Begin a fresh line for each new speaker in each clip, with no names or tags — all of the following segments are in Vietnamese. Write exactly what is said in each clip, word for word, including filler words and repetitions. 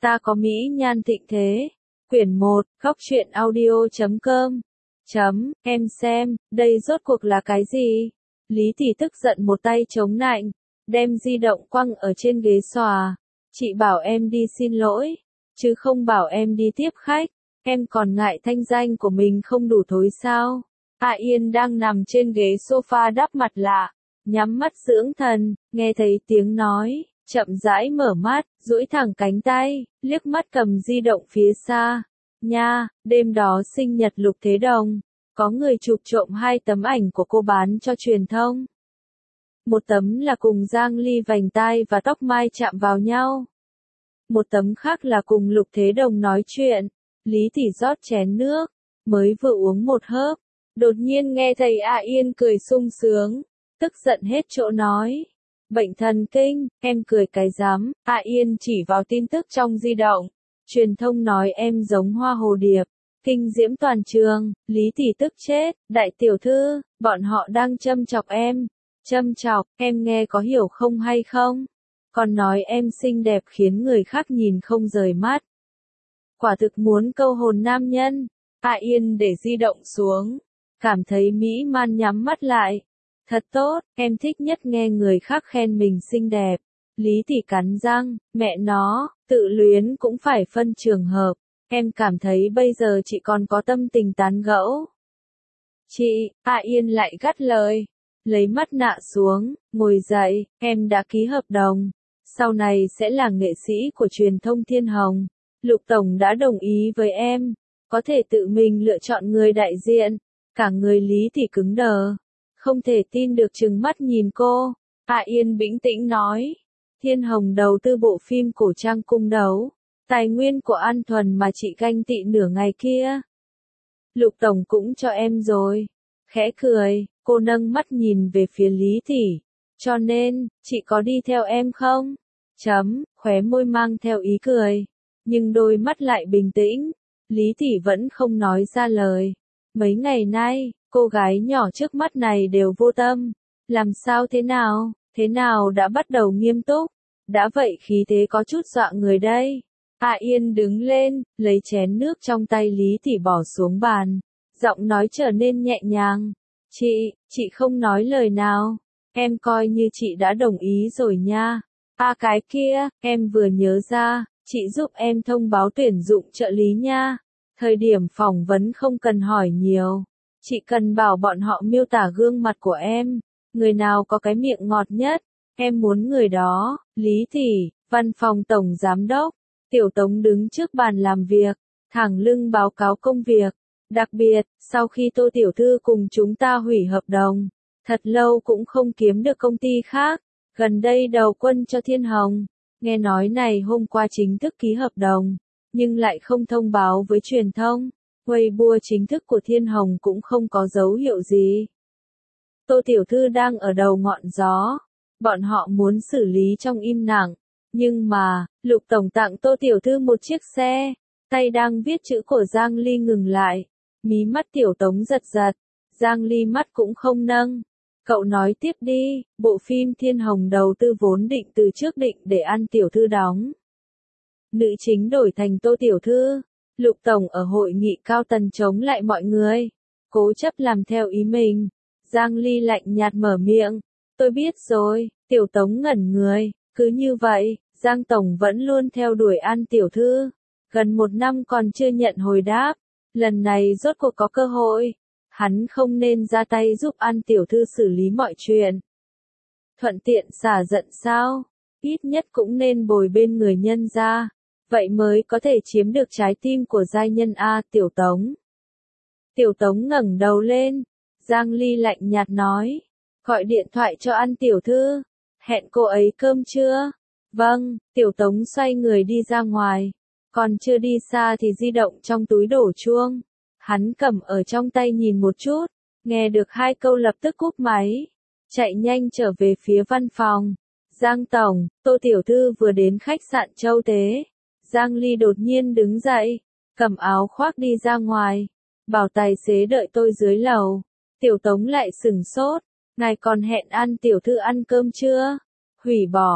Ta có mỹ nhan thịnh thế. Quyển một, góc truyện audio chấm com. Chấm, em xem, đây rốt cuộc là cái gì? Lý Tỷ tức giận một tay chống nạnh, đem di động quăng ở trên ghế xòa. Chị bảo em đi xin lỗi, chứ không bảo em đi tiếp khách. Em còn ngại thanh danh của mình không đủ thối sao? A Yên đang nằm trên ghế sofa đắp mặt lạ, nhắm mắt dưỡng thần, nghe thấy tiếng nói, chậm rãi mở mắt, duỗi thẳng cánh tay, liếc mắt cầm di động phía xa. Nha, đêm đó sinh nhật Lục Thế Đồng, có người chụp trộm hai tấm ảnh của cô bán cho truyền thông. Một tấm là cùng Giang Ly vành tai và tóc mai chạm vào nhau. Một tấm khác là cùng Lục Thế Đồng nói chuyện. Lý Tỷ rót chén nước, mới vừa uống một hớp, đột nhiên nghe thấy A Yên cười sung sướng, tức giận hết chỗ nói. Bệnh thần kinh, em cười cái rắm. A Yên chỉ vào tin tức trong di động. Truyền thông nói em giống hoa hồ điệp, kinh diễm toàn trường. Lý Tỷ tức chết, đại tiểu thư, bọn họ đang châm chọc em. Châm chọc, em nghe có hiểu không hay không? Còn nói em xinh đẹp khiến người khác nhìn không rời mắt. Quả thực muốn câu hồn nam nhân. A Yên để di động xuống, cảm thấy mỹ man nhắm mắt lại. Thật tốt, em thích nhất nghe người khác khen mình xinh đẹp. Lý Tỷ cắn răng, mẹ nó, tự luyến cũng phải phân trường hợp. Em cảm thấy bây giờ chị còn có tâm tình tán gẫu. Chị, A Yên lại gắt lời, lấy mắt nạ xuống, ngồi dậy, em đã ký hợp đồng. Sau này sẽ là nghệ sĩ của truyền thông Thiên Hồng. Lục Tổng đã đồng ý với em, có thể tự mình lựa chọn người đại diện. Cả người Lý Tỷ cứng đờ, không thể tin được trừng mắt nhìn cô. A Yên bình tĩnh nói, Thiên Hồng đầu tư bộ phim cổ trang cung đấu, tài nguyên của An Thuần mà chị ganh tị nửa ngày kia. Lục Tổng cũng cho em rồi. Khẽ cười, cô nâng mắt nhìn về phía Lý Tỷ, cho nên, chị có đi theo em không? Chấm, khóe môi mang theo ý cười, nhưng đôi mắt lại bình tĩnh. Lý Tỷ vẫn không nói ra lời. Mấy ngày nay, cô gái nhỏ trước mắt này đều vô tâm. Làm sao thế nào, thế nào đã bắt đầu nghiêm túc. Đã vậy khí thế có chút dọa người đây. A Yên đứng lên, lấy chén nước trong tay Lý Tỷ bỏ xuống bàn. Giọng nói trở nên nhẹ nhàng. Chị, chị không nói lời nào. Em coi như chị đã đồng ý rồi nha. À cái kia, em vừa nhớ ra, chị giúp em thông báo tuyển dụng trợ lý nha. Thời điểm phỏng vấn không cần hỏi nhiều. Chị cần bảo bọn họ miêu tả gương mặt của em. Người nào có cái miệng ngọt nhất, em muốn người đó. Lý Tỷ, văn phòng tổng giám đốc. Tiểu Tống đứng trước bàn làm việc, thẳng lưng báo cáo công việc. Đặc biệt, sau khi Tô Tiểu Thư cùng chúng ta hủy hợp đồng, thật lâu cũng không kiếm được công ty khác. Gần đây đầu quân cho Thiên Hồng. Nghe nói này hôm qua chính thức ký hợp đồng, nhưng lại không thông báo với truyền thông. Weibo chính thức của Thiên Hồng cũng không có dấu hiệu gì. Tô Tiểu Thư đang ở đầu ngọn gió. Bọn họ muốn xử lý trong im lặng. Nhưng mà, Lục Tổng tặng Tô Tiểu Thư một chiếc xe. Tay đang viết chữ của Giang Ly ngừng lại. Mí mắt Tiểu Tống giật giật. Giang Ly mắt cũng không nâng. Cậu nói tiếp đi, bộ phim Thiên Hồng đầu tư vốn định từ trước định để An Tiểu Thư đóng. Nữ chính đổi thành Tô Tiểu Thư. Lục Tổng ở hội nghị cao tầng chống lại mọi người. Cố chấp làm theo ý mình. Giang Ly lạnh nhạt mở miệng. Tôi biết rồi. Tiểu Tống ngẩn người. Cứ như vậy, Giang Tổng vẫn luôn theo đuổi An Tiểu Thư. Gần một năm còn chưa nhận hồi đáp. Lần này rốt cuộc có cơ hội. Hắn không nên ra tay giúp An Tiểu Thư xử lý mọi chuyện. Thuận tiện xả giận sao? Ít nhất cũng nên bồi bên người nhân ra. Vậy mới có thể chiếm được trái tim của giai nhân A. Tiểu Tống. Tiểu Tống ngẩng đầu lên. Giang Ly lạnh nhạt nói. Gọi điện thoại cho An Tiểu Thư. Hẹn cô ấy cơm chưa? Vâng, Tiểu Tống xoay người đi ra ngoài. Còn chưa đi xa thì di động trong túi đổ chuông. Hắn cầm ở trong tay nhìn một chút. Nghe được hai câu lập tức cúp máy. Chạy nhanh trở về phía văn phòng. Giang Tổng, Tô Tiểu Thư vừa đến khách sạn Châu Tế. Giang Ly đột nhiên đứng dậy. Cầm áo khoác đi ra ngoài. Bảo tài xế đợi tôi dưới lầu. Tiểu Tống lại sửng sốt. Ngài còn hẹn An Tiểu Thư ăn cơm chưa? Hủy bỏ.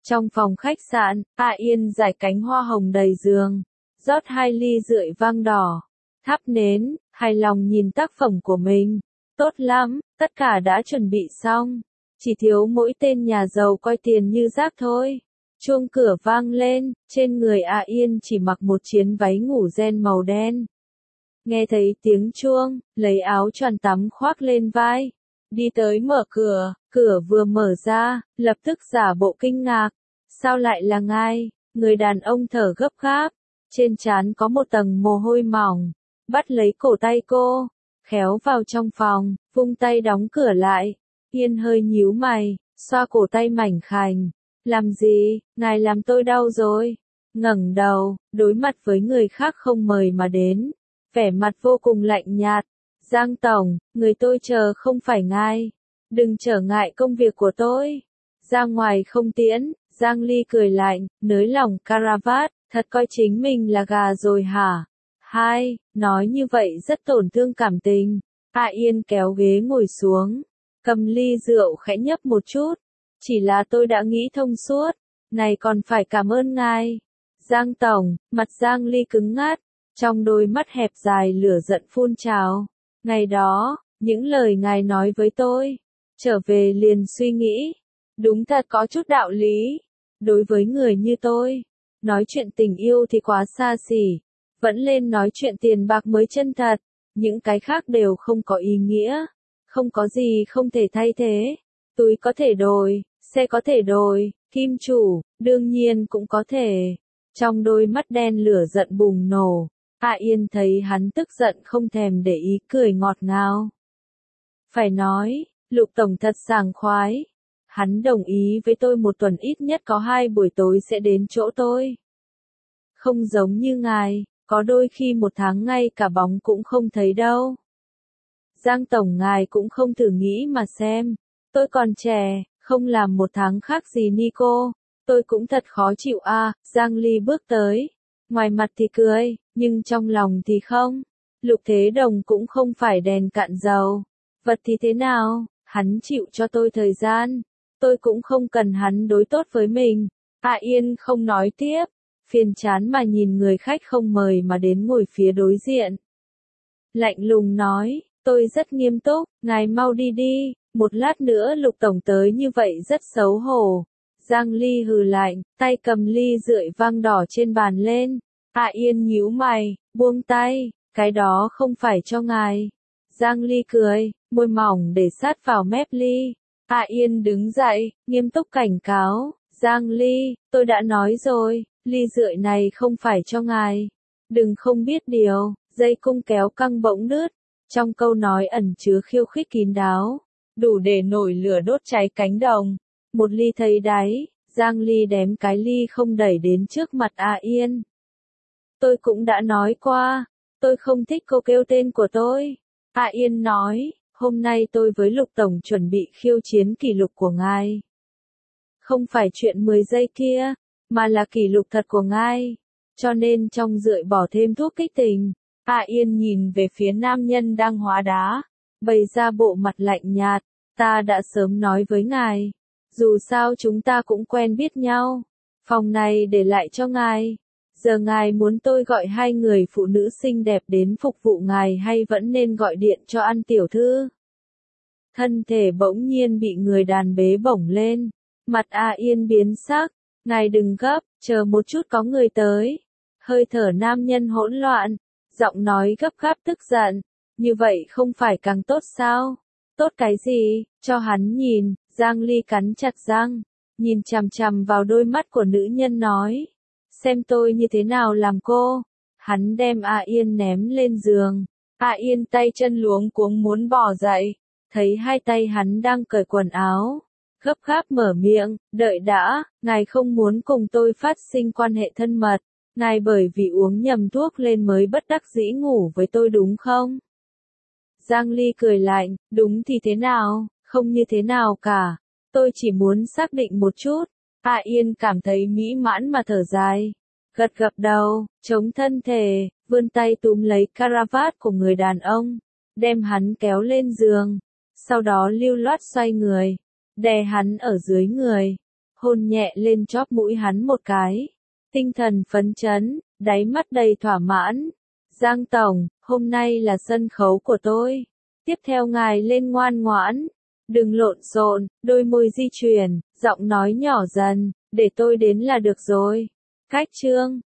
Trong phòng khách sạn, A Yên rải cánh hoa hồng đầy giường, rót hai ly rượu vang đỏ, thắp nến, hài lòng nhìn tác phẩm của mình. Tốt lắm, tất cả đã chuẩn bị xong. Chỉ thiếu mỗi tên nhà giàu coi tiền như rác thôi. Chuông cửa vang lên, trên người A Yên chỉ mặc một chiếc váy ngủ ren màu đen. Nghe thấy tiếng chuông, lấy áo choàng tắm khoác lên vai. Đi tới mở cửa, cửa vừa mở ra, lập tức giả bộ kinh ngạc. Sao lại là ngài? Người đàn ông thở gấp gáp. Trên trán có một tầng mồ hôi mỏng. Bắt lấy cổ tay cô, khéo vào trong phòng, vung tay đóng cửa lại. Yên hơi nhíu mày, xoa cổ tay mảnh khảnh. Làm gì, ngài làm tôi đau rồi. Ngẩng đầu, đối mặt với người khác không mời mà đến. Vẻ mặt vô cùng lạnh nhạt. Giang Tổng, người tôi chờ không phải ngài. Đừng trở ngại công việc của tôi. Ra ngoài không tiễn, Giang Ly cười lạnh, nới lỏng caravat, thật coi chính mình là gà rồi hả? Hai, nói như vậy rất tổn thương cảm tình. A Yên kéo ghế ngồi xuống, cầm ly rượu khẽ nhấp một chút. Chỉ là tôi đã nghĩ thông suốt, này còn phải cảm ơn ngài. Giang Tổng, mặt Giang Ly cứng ngắt, trong đôi mắt hẹp dài lửa giận phun trào. Ngày đó, những lời ngài nói với tôi, trở về liền suy nghĩ, đúng thật có chút đạo lý. Đối với người như tôi, nói chuyện tình yêu thì quá xa xỉ, vẫn lên nói chuyện tiền bạc mới chân thật, những cái khác đều không có ý nghĩa, không có gì không thể thay thế. Túi có thể đổi, xe có thể đổi, kim chủ, đương nhiên cũng có thể. Trong đôi mắt đen lửa giận bùng nổ, A Yên thấy hắn tức giận không thèm để ý cười ngọt ngào. Phải nói, Lục Tổng thật sảng khoái. Hắn đồng ý với tôi một tuần ít nhất có hai buổi tối sẽ đến chỗ tôi. Không giống như ngài, có đôi khi một tháng ngay cả bóng cũng không thấy đâu. Giang Tổng ngài cũng không thử nghĩ mà xem. Tôi còn trẻ, không làm một tháng khác gì Nico. Tôi cũng thật khó chịu a. À, Giang Ly bước tới. Ngoài mặt thì cười, nhưng trong lòng thì không. Lục Thế Đồng cũng không phải đèn cạn dầu. Vật thì thế nào, hắn chịu cho tôi thời gian. Tôi cũng không cần hắn đối tốt với mình. A Yên không nói tiếp. Phiền chán mà nhìn người khách không mời mà đến ngồi phía đối diện. Lạnh lùng nói, tôi rất nghiêm túc, ngài mau đi đi. Một lát nữa Lục Tổng tới như vậy rất xấu hổ. Giang Ly hừ lạnh, tay cầm ly rượu vang đỏ trên bàn lên. A Yên nhíu mày, buông tay, cái đó không phải cho ngài. Giang Ly cười, môi mỏng để sát vào mép ly. A Yên đứng dậy, nghiêm túc cảnh cáo, Giang Ly, tôi đã nói rồi, ly rượu này không phải cho ngài. Đừng không biết điều, dây cung kéo căng bỗng đứt. Trong câu nói ẩn chứa khiêu khích kín đáo, đủ để nổi lửa đốt cháy cánh đồng. Một ly thấy đáy, Giang Ly đếm cái ly không đẩy đến trước mặt A Yên. Tôi cũng đã nói qua, tôi không thích cô kêu tên của tôi. A Yên nói, hôm nay tôi với Lục Tổng chuẩn bị khiêu chiến kỷ lục của ngài. Không phải chuyện mười giây kia, mà là kỷ lục thật của ngài. Cho nên trong rượu bỏ thêm thuốc kích tình. A Yên nhìn về phía nam nhân đang hóa đá, bày ra bộ mặt lạnh nhạt, ta đã sớm nói với ngài. Dù sao chúng ta cũng quen biết nhau. Phòng này để lại cho ngài. Giờ ngài muốn tôi gọi hai người phụ nữ xinh đẹp đến phục vụ ngài hay vẫn nên gọi điện cho An tiểu thư? Thân thể bỗng nhiên bị người đàn bế bổng lên. Mặt A Yên biến sắc. Ngài đừng gấp, chờ một chút có người tới. Hơi thở nam nhân hỗn loạn. Giọng nói gấp gáp tức giận. Như vậy không phải càng tốt sao? Tốt cái gì? Cho hắn nhìn. Giang Ly cắn chặt răng, nhìn chằm chằm vào đôi mắt của nữ nhân nói. Xem tôi như thế nào làm cô. Hắn đem A Yên ném lên giường. A Yên tay chân luống cuống muốn bỏ dậy. Thấy hai tay hắn đang cởi quần áo. Gấp gáp mở miệng, đợi đã, ngài không muốn cùng tôi phát sinh quan hệ thân mật. Ngài bởi vì uống nhầm thuốc lên mới bất đắc dĩ ngủ với tôi đúng không? Giang Ly cười lạnh, đúng thì thế nào? Không như thế nào cả, tôi chỉ muốn xác định một chút. A Yên cảm thấy mỹ mãn mà thở dài, gật gật đầu, chống thân thể, vươn tay túm lấy caravat của người đàn ông, đem hắn kéo lên giường, sau đó lưu loát xoay người, đè hắn ở dưới người. hôn nhẹ lên chóp mũi hắn một cái. Tinh thần phấn chấn, đáy mắt đầy thỏa mãn. Giang Tổng, hôm nay là sân khấu của tôi. Tiếp theo ngài lên ngoan ngoãn. Đừng lộn xộn, đôi môi di chuyển, giọng nói nhỏ dần, để tôi đến là được rồi. Cách chương